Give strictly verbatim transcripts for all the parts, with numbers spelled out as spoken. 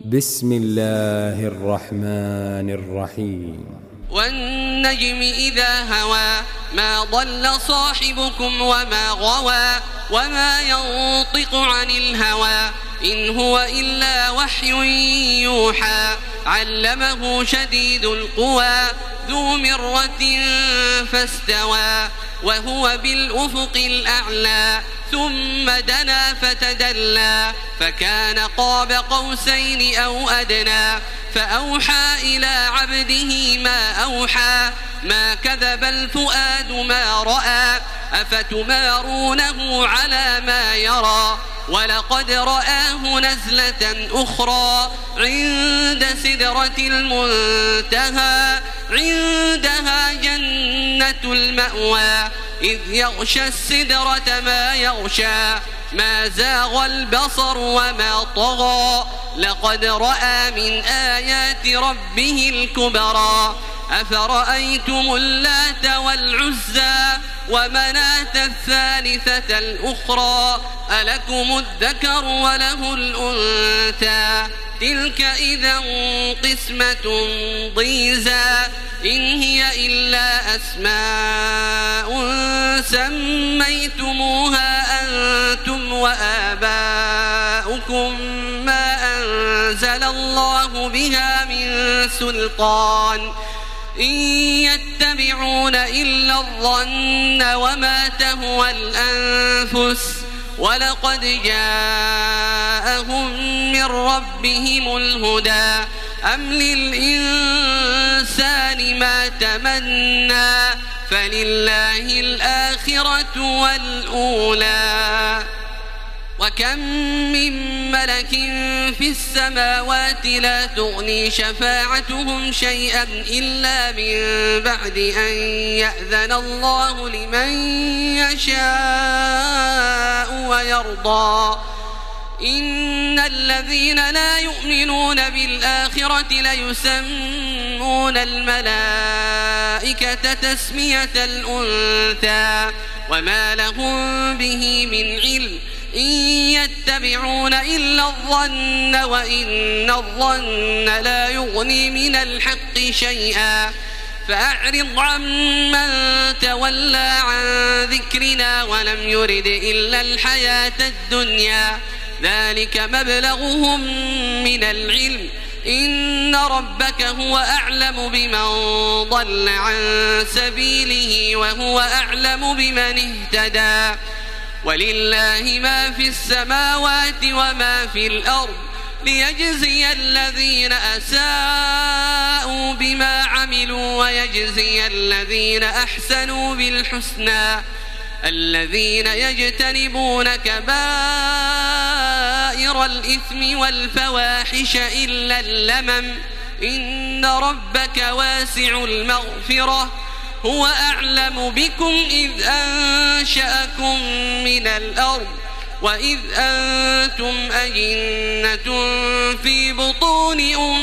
بسم الله الرحمن الرحيم. والنجم إذا هوى ما ضل صاحبكم وما غوى وما ينطق عن الهوى إن هو إلا وحي يوحى علمه شديد القوى ذو مرة فاستوى وهو بالأفق الأعلى ثم دنا فتدلى فكان قاب قوسين أو أدنى فأوحى إلى عبده ما أوحى ما كذب الفؤاد ما رأى أفتمارونه على ما يرى ولقد رآه نزلة أخرى عند سدرة المنتهى عندها جنة المأوى إذ يغشى السدرة ما يغشى ما زاغ البصر وما طغى لقد رأى من آيات ربه الكبرى أفرأيتم اللات والعزى ومناة الثالثة الأخرى ألكم الذكر وله الأنثى تلك إذا قسمة ضيزى إن هي إلا أسماء سميتموها أنتم وآباؤكم ما أنزل الله بها من سلطان إن يتبعون إلا الظن وما تهوى الأنفس ولقد جاءهم من ربهم الهدى أم للإنسان ما تمنى فلله الآخرة والأولى وكم من ملك في السماوات لا تغني شفاعتهم شيئا إلا من بعد أن يأذن الله لمن يشاء ويرضى إن الذين لا يؤمنون بالآخرة ليسمون الملائكة تسمية الأنثى وما لهم به من علم إن يتبعون إلا الظن وإن الظن لا يغني من الحق شيئا فأعرض عمن تولى عن ذكرنا ولم يرد إلا الحياة الدنيا ذلك مبلغهم من العلم إن ربك هو أعلم بمن ضل عن سبيله وهو أعلم بمن اهتدى ولله ما في السماوات وما في الأرض ليجزي الذين أساءوا بما عملوا ويجزي الذين أحسنوا بالحسنى الذين يجتنبون كبائر الإثم والفواحش إلا اللمم إن ربك واسع المغفرة هو أعلم بكم إذ أنشأكم من الأرض وإذ أنتم أجنة في بطون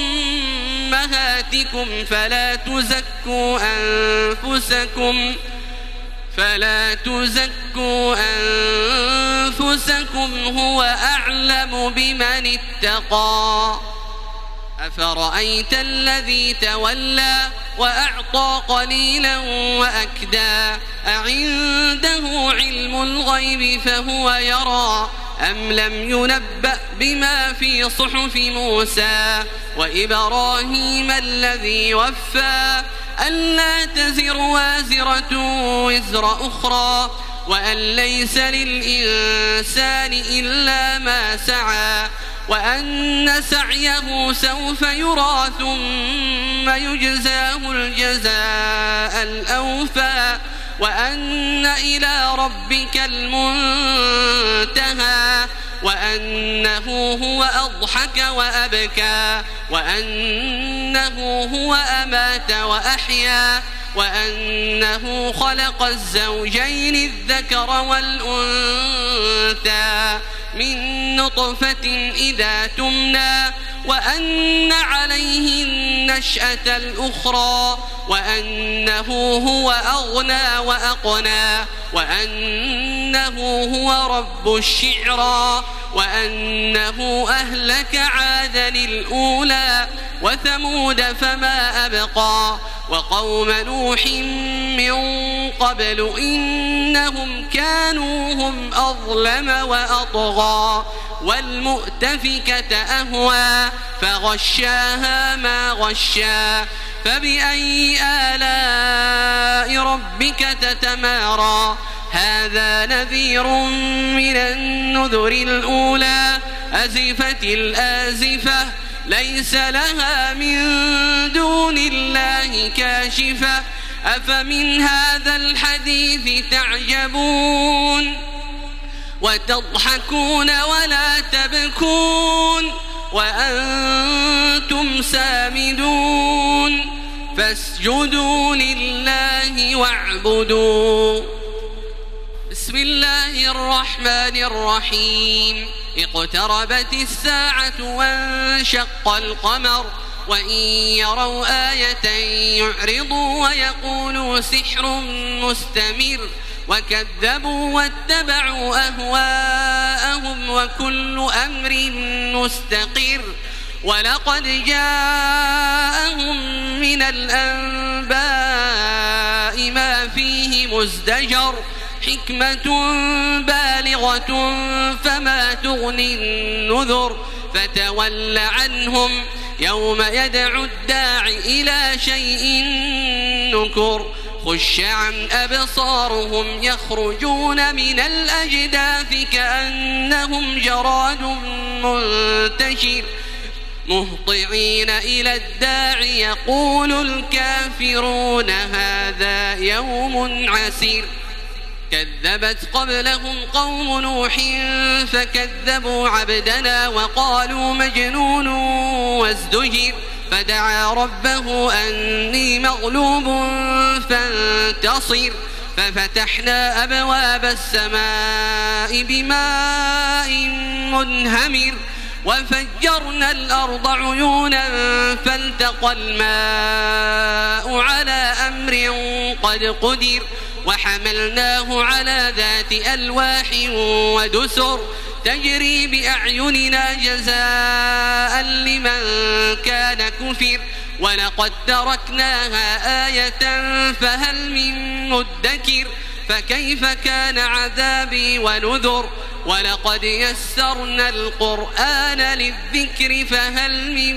أمهاتكم فلا تزكوا أنفسكم فلا تزكوا أنفسكم هو أعلم بمن اتقى أفرأيت الذي تولى وأعطى قليلا وأكدى أعنده علم الغيب فهو يرى أم لم ينبأ بما في صحف موسى وإبراهيم الذي وفى ألا تزر وازرة وزر أخرى وأن ليس للإنسان إلا ما سعى وأن سعيه سوف يرى ثم يجزاه الجزاء الأوفى وأن إلى ربك المنتهى وأنه هو أضحك وأبكى وأنه هو أمات وأحيا وأنه خلق الزوجين الذكر والأنثى من نطفة إذا تمنى وأن عليه النشأة الأخرى وأنه هو أغنى وأقنى وأنه هو رب الشعرى وأنه أهلك عادا الأولى وثمود فما أبقى وقوم نوح من قبل إنهم كانوا هم أظلم وأطغى والمؤتفكة أهوى فغشاها ما غشا فبأي آلاء ربك تتمارى هذا نذير من النذر الأولى أزفت الآزفة ليس لها من دون الله كاشفة أفمن هذا الحديث تعجبون وتضحكون ولا تبكون وأنتم سامدون فاسجدوا لله واعبدوا. بسم الله الرحمن الرحيم. اقتربت الساعة وانشق القمر وإن يروا آية يعرضوا ويقولوا سحر مستمر وكذبوا واتبعوا أهواءهم وكل أمر مستقر ولقد جاءهم من الأنباء ما فيه مزدجر حكمة بالغة فما تغني النذر فتول عنهم يوم يدعو الداع إلى شيء نكر خش عن أبصارهم يخرجون من الأجداث كأنهم جراد منتشر مهطعين إلى الداع يقول الكافرون هذا يوم عسير كذبت قبلهم قوم نوح فكذبوا عبدنا وقالوا مجنون وازدجر فدعا ربه أني مغلوب فانتصر ففتحنا أبواب السماء بماء منهمر وفجرنا الأرض عيونا فالتقى الماء على أمر قد قدر وحملناه على ذات ألواح ودسر تجري بأعيننا جزاء لمن كان كفر ولقد تركناها آية فهل من مدكر فكيف كان عذابي ونذر ولقد يسرنا القرآن للذكر فهل من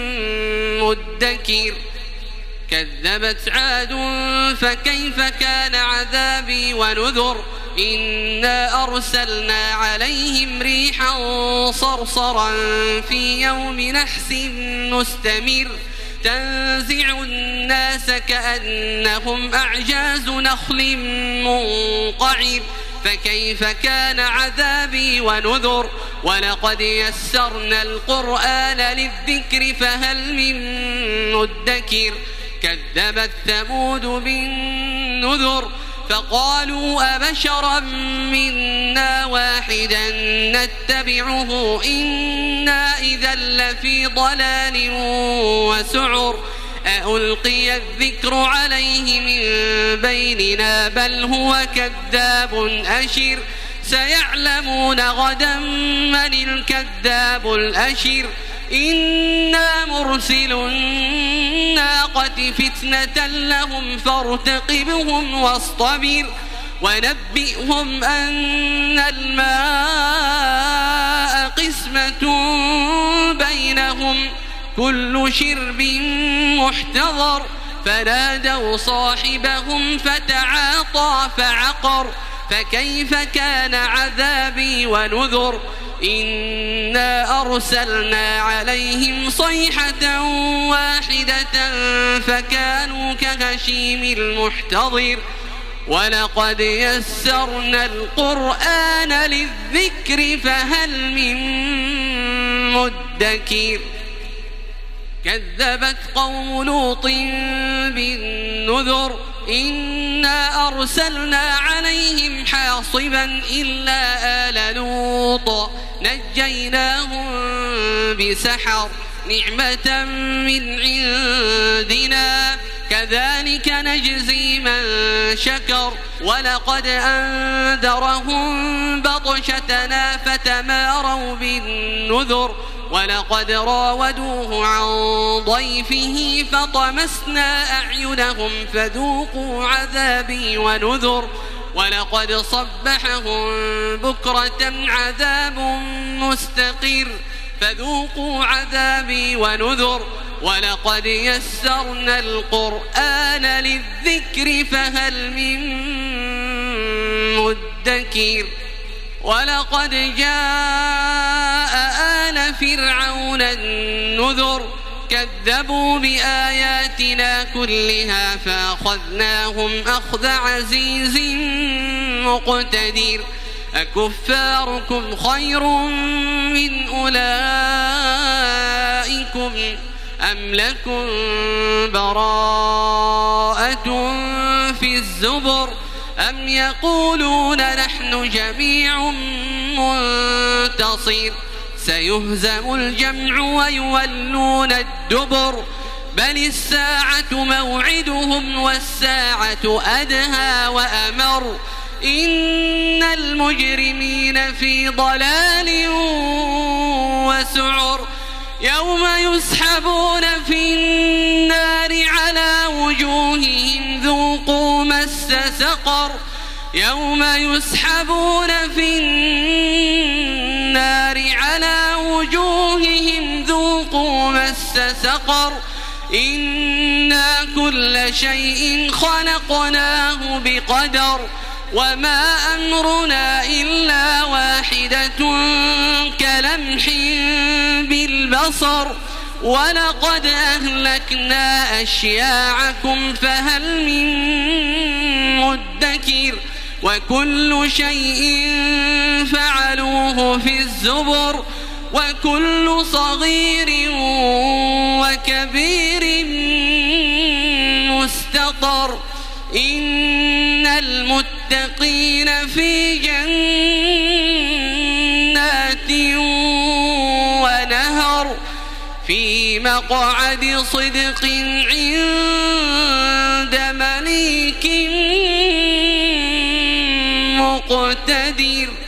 مدكر كذبت عاد فكيف كان عذابي ونذر إنا أرسلنا عليهم ريحا صرصرا في يوم نحس مستمر تنزع الناس كأنهم أعجاز نخل منقعر فكيف كان عذابي ونذر ولقد يسرنا القرآن للذكر فهل من مدكر كذبت ثمود بالنذر فقالوا أبشرا منا واحدا نتبعه إنا إذا لفي ضلال وسعر ألقي الذكر عليه من بيننا بل هو كذاب أشر سيعلمون غدا من الكذاب الأشر إنا مرسل الناقة فتنة لهم فارتقبهم واصطبر ونبئهم أن الماء قسمة بينهم كل شرب محتضر فنادوا صاحبهم فتعاطى فعقر فكيف كان عذابي ونذر إنا أرسلنا عليهم صيحة واحدة فكانوا كهشيم المحتضر ولقد يسرنا القرآن للذكر فهل من مدكر كذبت قوم لوط بالنذر إنا أرسلنا عليهم حاصبا إلا آل لوط نجيناهم بسحر نعمة من عندنا كذلك نجزي من شكر ولقد أنذرهم بطشتنا فتماروا بالنذر ولقد راودوه عن ضيفه فطمسنا أعينهم فذوقوا عذابي ونذر ولقد صبحهم بكرة عذاب مستقر فذوقوا عذابي ونذر ولقد يسرنا القرآن للذكر فهل من مدكر ولقد جاء آل فرعون النذر كذبوا بآياتنا كلها فأخذناهم أخذ عزيز مقتدر أكفاركم خير من أولئكم أم لكم براءة في الزبر أم يقولون نحن جميع منتصر سيهزم الجمع ويولون الدبر بل الساعة موعدهم والساعة أدهى وأمر إن المجرمين في ضلال وسعر يوم يسحبون في النار على وجوههم ذوقوا مس سقر يوم يسحبون في النار على وجوههم ذوقوا مس سقر إنا كل شيء خلقناه بقدر وما أمرنا إلا واحدة كلمح بالبصر ولقد أهلكنا أشياعكم فهل من مدكر وكل شيء فعلوه في الزبر وكل صغير وكبير مستطر إن المتقين في جنات ونهر في مقعد صدق عند مليك مقتدر.